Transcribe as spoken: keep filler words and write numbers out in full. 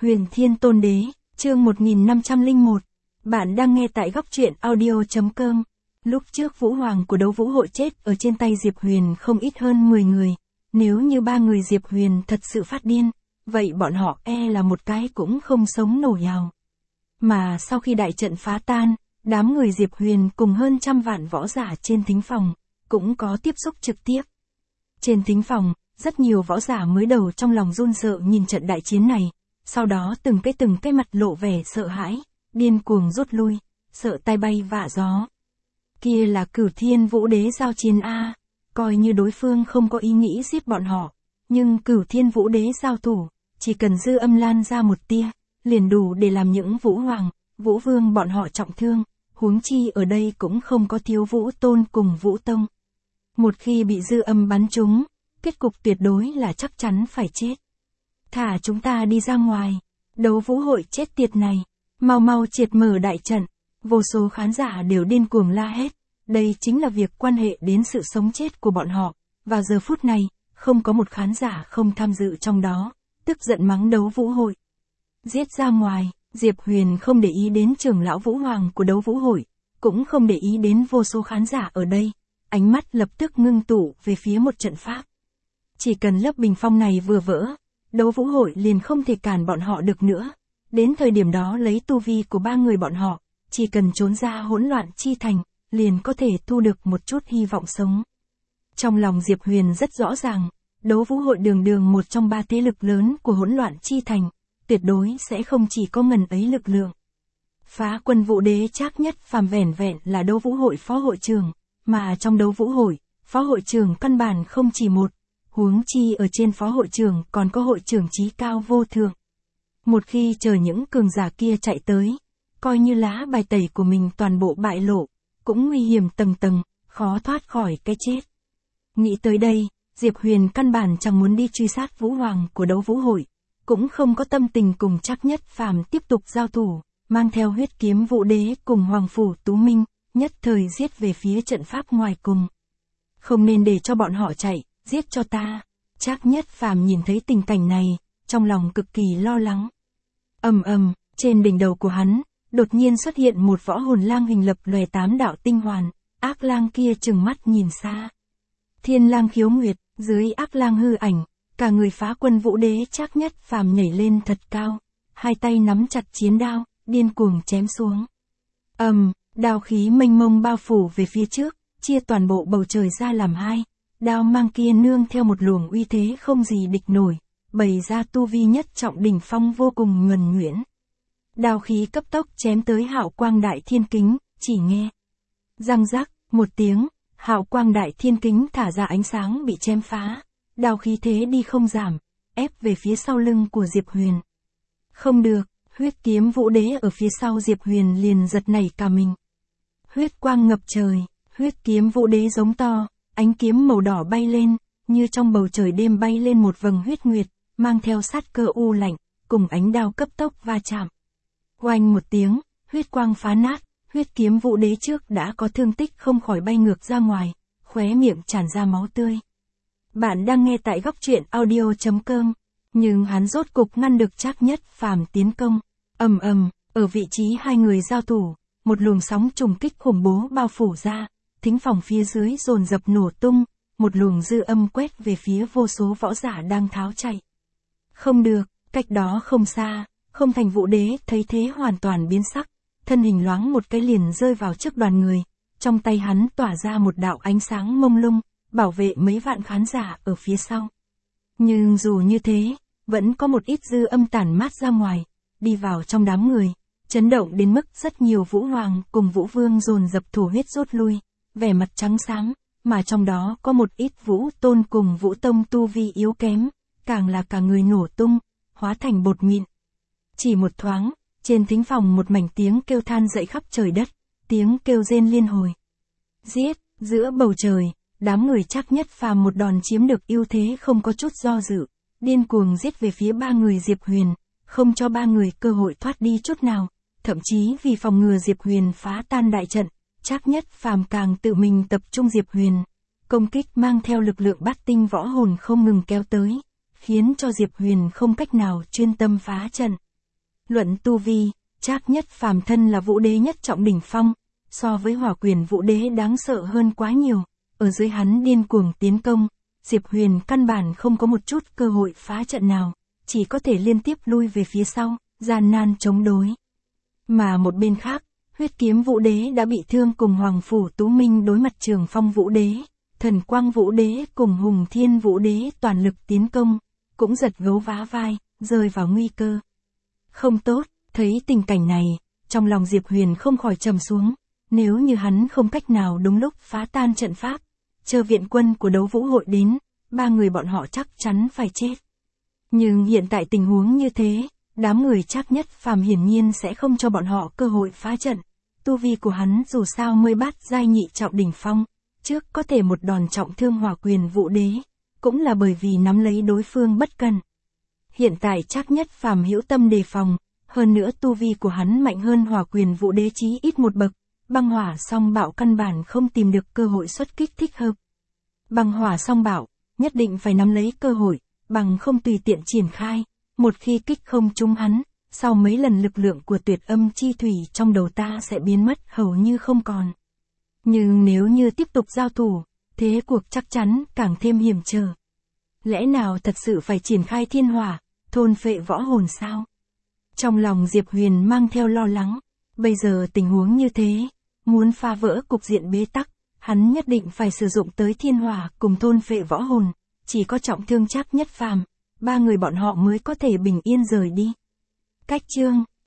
Huyền Thiên Tôn Đế, chương một nghìn năm trăm lẻ một. Bạn đang nghe tại góc truyện audio chấm com. Lúc trước Vũ Hoàng của đấu vũ hội chết ở trên tay Diệp Huyền không ít hơn mười người. Nếu như ba người Diệp Huyền thật sự phát điên, vậy bọn họ e là một cái cũng không sống nổi nào. Mà sau khi đại trận phá tan, đám người Diệp Huyền cùng hơn trăm vạn võ giả trên thính phòng, cũng có tiếp xúc trực tiếp. Trên thính phòng, rất nhiều võ giả mới đầu trong lòng run sợ nhìn trận đại chiến này, sau đó từng cái từng cái mặt lộ vẻ sợ hãi, điên cuồng rút lui, sợ tai bay vạ gió. Kia là Cửu Thiên Vũ Đế giao chiến a, coi như đối phương không có ý nghĩ giết bọn họ, nhưng Cửu Thiên Vũ Đế giao thủ, chỉ cần dư âm lan ra một tia, liền đủ để làm những Vũ Hoàng, Vũ Vương bọn họ trọng thương, huống chi ở đây cũng không có thiếu Vũ Tôn cùng Vũ Tông. Một khi bị dư âm bắn trúng, kết cục tuyệt đối là chắc chắn phải chết. Thả chúng ta đi ra ngoài, đấu vũ hội chết tiệt này, mau mau triệt mở đại trận, vô số khán giả đều điên cuồng la hét, đây chính là việc quan hệ đến sự sống chết của bọn họ, vào giờ phút này, không có một khán giả không tham dự trong đó, tức giận mắng đấu vũ hội. Giết ra ngoài, Diệp Huyền không để ý đến trưởng lão Vũ Hoàng của đấu vũ hội, cũng không để ý đến vô số khán giả ở đây, ánh mắt lập tức ngưng tụ về phía một trận pháp. Chỉ cần lớp bình phong này vừa vỡ, đấu vũ hội liền không thể cản bọn họ được nữa. Đến thời điểm đó lấy tu vi của ba người bọn họ, chỉ cần trốn ra hỗn loạn chi thành, liền có thể thu được một chút hy vọng sống. Trong lòng Diệp Huyền rất rõ ràng, đấu vũ hội đường đường một trong ba thế lực lớn của hỗn loạn chi thành, tuyệt đối sẽ không chỉ có ngần ấy lực lượng. Phá Quân Vũ Đế Trác Nhất Phàm vẻn vẹn là đấu vũ hội phó hội trưởng, mà trong đấu vũ hội, phó hội trưởng căn bản không chỉ một, huống chi ở trên phó hội trưởng còn có hội trưởng chí cao vô thượng. Một khi chờ những cường giả kia chạy tới, coi như lá bài tẩy của mình toàn bộ bại lộ, cũng nguy hiểm tầng tầng, khó thoát khỏi cái chết. Nghĩ tới đây, Diệp Huyền căn bản chẳng muốn đi truy sát Vũ Hoàng của đấu vũ hội, cũng không có tâm tình cùng Trác Nhất Phàm tiếp tục giao thủ, mang theo huyết kiếm Vũ Đế cùng Hoàng Phủ Tú Minh, nhất thời giết về phía trận pháp ngoài cùng. Không nên để cho bọn họ chạy, giết cho ta. Trác Nhất Phàm nhìn thấy tình cảnh này, trong lòng cực kỳ lo lắng. Ầm ầm, trên đỉnh đầu của hắn, đột nhiên xuất hiện một võ hồn lang hình lập lòe tám đạo tinh hoàn, ác lang kia trừng mắt nhìn xa. Thiên lang khiếu nguyệt, dưới ác lang hư ảnh, cả người Phá Quân Vũ Đế Trác Nhất Phàm nhảy lên thật cao, hai tay nắm chặt chiến đao, điên cuồng chém xuống. Ầm, đao khí mênh mông bao phủ về phía trước, chia toàn bộ bầu trời ra làm hai. Đao mang kia nương theo một luồng uy thế không gì địch nổi, bày ra tu vi nhất trọng đỉnh phong vô cùng nhuần nhuyễn. Đao khí cấp tốc chém tới Hạo Quang Đại Thiên Kính, chỉ nghe răng rắc một tiếng, Hạo Quang Đại Thiên Kính thả ra ánh sáng bị chém phá, đao khí thế đi không giảm, ép về phía sau lưng của Diệp Huyền. Không được, huyết kiếm Vũ Đế ở phía sau Diệp Huyền liền giật nảy cả mình. Huyết quang ngập trời, huyết kiếm Vũ Đế giống to. Ánh kiếm màu đỏ bay lên, như trong bầu trời đêm bay lên một vầng huyết nguyệt, mang theo sát cơ u lạnh, cùng ánh đao cấp tốc va chạm. Oanh một tiếng, huyết quang phá nát, huyết kiếm Vũ Đế trước đã có thương tích không khỏi bay ngược ra ngoài, khóe miệng tràn ra máu tươi. Bạn đang nghe tại góc truyện audio chấm com, nhưng hắn rốt cục ngăn được Trác Nhất Phàm tiến công. Ầm ầm, ở vị trí hai người giao thủ, một luồng sóng trùng kích khủng bố bao phủ ra. Thính phòng phía dưới dồn dập nổ tung, một luồng dư âm quét về phía vô số võ giả đang tháo chạy. Không được, cách đó không xa, Không Thành Vũ Đế thấy thế hoàn toàn biến sắc, thân hình loáng một cái liền rơi vào trước đoàn người, trong tay hắn tỏa ra một đạo ánh sáng mông lung, bảo vệ mấy vạn khán giả ở phía sau. Nhưng dù như thế, vẫn có một ít dư âm tản mát ra ngoài, đi vào trong đám người, chấn động đến mức rất nhiều Vũ Hoàng cùng Vũ Vương dồn dập thổ huyết rút lui. Vẻ mặt trắng xám, mà trong đó có một ít Vũ Tôn cùng Vũ Tông tu vi yếu kém, càng là cả người nổ tung, hóa thành bột mịn. Chỉ một thoáng, trên thính phòng một mảnh tiếng kêu than dậy khắp trời đất, tiếng kêu rên liên hồi. Giết, giữa bầu trời, đám người Trác Nhất Phàm một đòn chiếm được ưu thế không có chút do dự, điên cuồng giết về phía ba người Diệp Huyền, không cho ba người cơ hội thoát đi chút nào, thậm chí vì phòng ngừa Diệp Huyền phá tan đại trận. Trác Nhất Phàm càng tự mình tập trung Diệp Huyền, công kích mang theo lực lượng bát tinh võ hồn không ngừng kéo tới, khiến cho Diệp Huyền không cách nào chuyên tâm phá trận. Luận tu vi, Trác Nhất Phàm thân là vũ đế nhất trọng đỉnh phong, so với Hỏa Quyền vũ đế đáng sợ hơn quá nhiều, ở dưới hắn điên cuồng tiến công, Diệp Huyền căn bản không có một chút cơ hội phá trận nào, chỉ có thể liên tiếp lui về phía sau, gian nan chống đối. Mà một bên khác, Huyết Kiếm vũ đế đã bị thương cùng Hoàng Phủ Tú Minh đối mặt Trường Phong vũ đế, Thần Quang vũ đế cùng Hùng Thiên vũ đế toàn lực tiến công, cũng giật gấu vá vai, rơi vào nguy cơ. Không tốt, thấy tình cảnh này, trong lòng Diệp Huyền không khỏi trầm xuống, nếu như hắn không cách nào đúng lúc phá tan trận pháp, chờ viện quân của đấu vũ hội đến, ba người bọn họ chắc chắn phải chết. Nhưng hiện tại tình huống như thế, đám người Trác Nhất Phàm hiển nhiên sẽ không cho bọn họ cơ hội phá trận. Tu vi của hắn dù sao mới bát giai nhị trọng đỉnh phong, trước có thể một đòn trọng thương Hỏa Quyền vũ đế, cũng là bởi vì nắm lấy đối phương bất cần. Hiện tại Trác Nhất Phàm hữu tâm đề phòng, hơn nữa tu vi của hắn mạnh hơn Hỏa Quyền vũ đế chí ít một bậc, băng hỏa song bạo căn bản không tìm được cơ hội xuất kích thích hợp. Băng hỏa song bạo, nhất định phải nắm lấy cơ hội, bằng không tùy tiện triển khai, một khi kích không trúng hắn, sau mấy lần lực lượng của Tuyệt Âm chi thủy trong đầu ta sẽ biến mất hầu như không còn. Nhưng nếu như tiếp tục giao thủ, thế cuộc chắc chắn càng thêm hiểm trở. Lẽ nào thật sự phải triển khai thiên hỏa, thôn phệ võ hồn sao? Trong lòng Diệp Huyền mang theo lo lắng, bây giờ tình huống như thế, muốn phá vỡ cục diện bế tắc, hắn nhất định phải sử dụng tới thiên hỏa cùng thôn phệ võ hồn, chỉ có trọng thương Trác Nhất Phàm, ba người bọn họ mới có thể bình yên rời đi. Cách chương